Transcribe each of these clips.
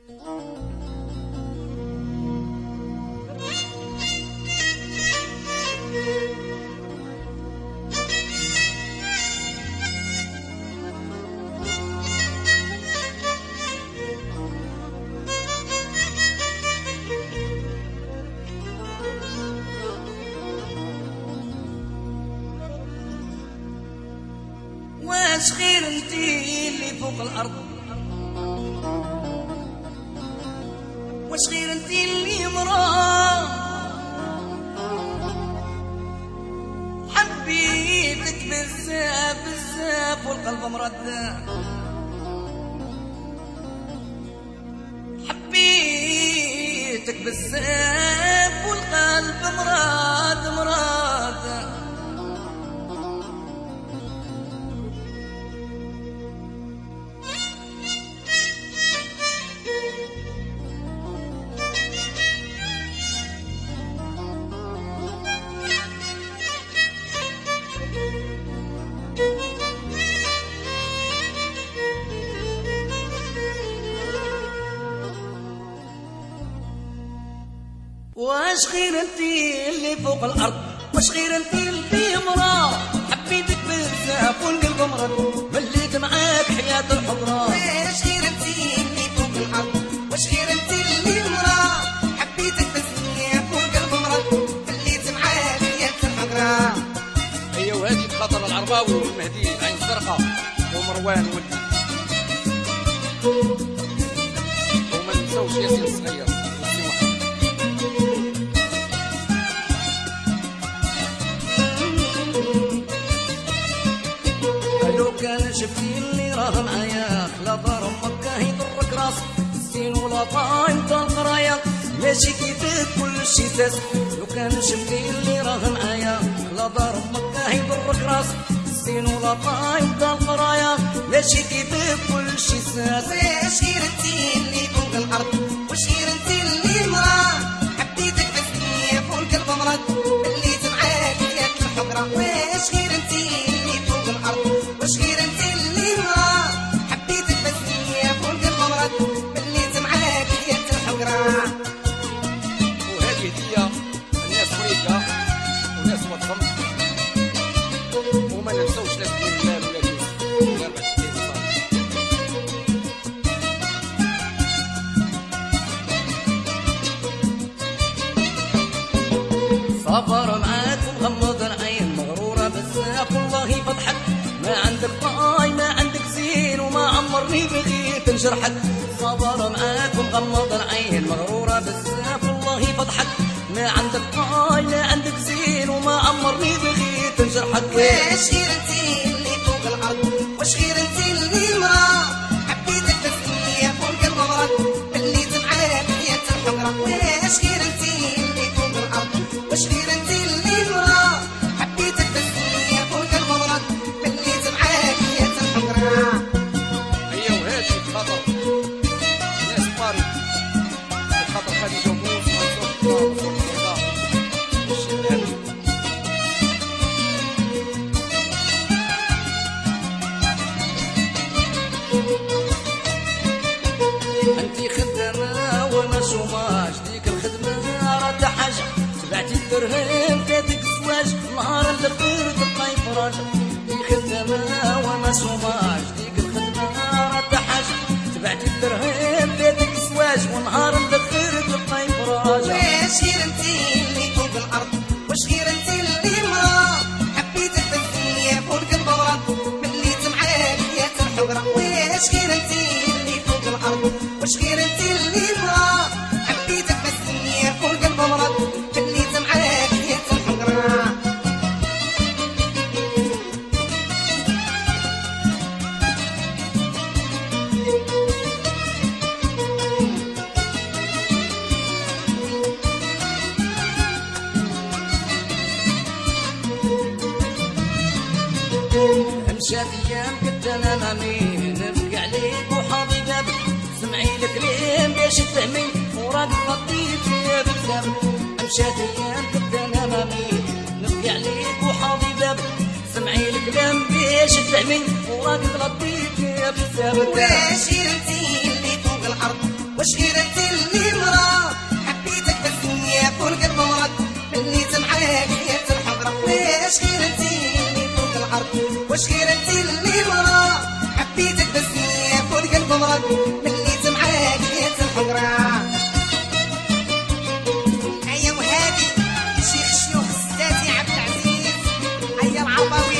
واش غير انتي اللي فوق الارض، واش غير انتي اللي مراه حبيتك بزاف بزاف والقلب مرد، حبيتك بزاف والقلب مراد مراد. واش غير انتي اللي فوق الارض، واش غير انتي اللي مراه حبيتك بزاف والقلب مرض، مليت معاك حياة الحضرة. واش غير انتي اللي فوق الارض، واش غير انتي اللي مراه حبيتك بزاف والقلب مرض، مليت معاك حياة الحضرة. هي وهذه بخاطر العرباوي والمهدي عين الزرقاء ومروان ولدي، وما نساوش ياسين الصغير. كان شفتي اللي راه معايا خلا دار امك يضرك راسك الزين ولا طايم تا القرايه ماشي كيفك كلشي ساس. لو كان شفتي اللي راه معايا خلا دار امك يضرك راسك الزين ولا طايم تا القرايه ماشي كيفك كلشي ساس. واش غير انتي اللي فوق الارض، واش غير انتي اللي مراه حبيتك بزاف والقلب مرض، مليت معاك حياة الحضرة. واش غير انتي اللي فوق الارض، واش غير انتي اللي مراه حبيتك بزاف والقلب مرض، مليت معاك حياة الحضرة. وهذه هدية الناس فريقة وناس وطن، وما ننساوش لا سبيل المال ولا اليوم غير باش صبر معاك ومغمض العين مغرورة بزاف والله فضحك، ما عندك طاي ما عندك زين وما عمرني بغيت نجرحك. صبر معاك ومغمض العين مغرورة بزاف والله فضحك، ما عندك طاي ما عندك زين وما عمرني بغيت نجرحك. واش غير انتي اللي فوق الارض، واش غير انتي اللي مراه حبيتك بزاف والقلب مرض، مليت معاك حياة الحضرة. واش غير انتي اللي فوق الارض، واش غير انتي اللي مراه حبيتك بزاف والقلب مرض، مليت معاك حياة الحضرة. هي وهذه بخاطر ناس باري، بخاطر خديجة وموسى وصوت الرضا والشباب. انتي خدامة وانا شوماج، ديك الخدمة راه حاجة تبعتي الدرهم فاتك الزواج نهار الاخر تلقاي فراج. انتي خدامة وانا شوماج، ديك الخدمة راه حاجة تبعتي الدرهم فاتك الزواج ونهار الاخر تلقاي فراج. واش غير انتي اللي فوق الارض، واش غير انتي اللي مراه حبيتك بزاف والقلب مرض، مليت معاك حياة الحضرة. واش غير انتي اللي فوق الارض، واش غير انتي اللي مراه حبيتك بزاف والقلب مرض، مليت معاك حياة الحضرة. مشات ايام كنت انا مامي نبكي عليك وحاضي بابك، سمعي الكلام باش تفهمي وراك غطيت يا بزاف. مشات ايام كنت انا مامي نبكي عليك وحاضي بابك، سمعي الكلام باش تفهمي وراك غطيت يا بزاف. واش غير انتي اللي فوق الارض، واش غير انت اللي مرا حبيتك بس نياك والقلب مرض بليت معاك حياة الحضرة واش غير انت اللي فوق العرض واش غير انت اللي مرا حبيتك بس نياك والقلب مرض بليت معاك حياة الحضرة هيا وهادي شيخ الشيوخ السادسي عبد العزيز هيا العرباوي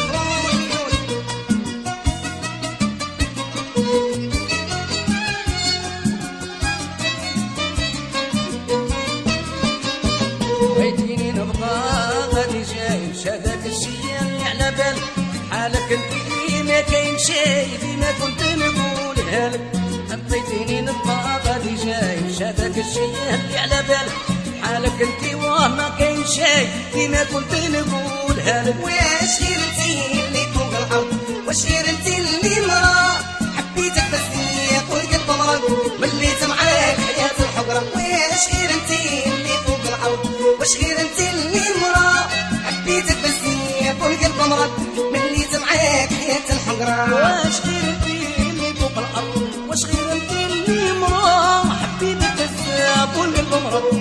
بيتيني نبقى غادي جاي شادك الشي اللي على بالك حالك انتي ما كاين شي فيما كنت نقولها لك حبيتيني نبقى غادي جاي شادك الشي اللي على بالك حالك انتي واه ما كاين شي فيما كنت نقولها لك واش غير انتي اللي فوق الارض واش غير انتي اللي مرا حبيتك بس نياك والقلب مرض مليت معاك حياة الحضرة واش غير انتي اللي فوق الارض واش غير انتي اللي مرا حبيتك بس نياك والقلب مرض مليت معاك حياة الحضرة واش غير انتي اللي فوق الارض واش غير انتي اللي مرا حبيتك بس والقلب مرض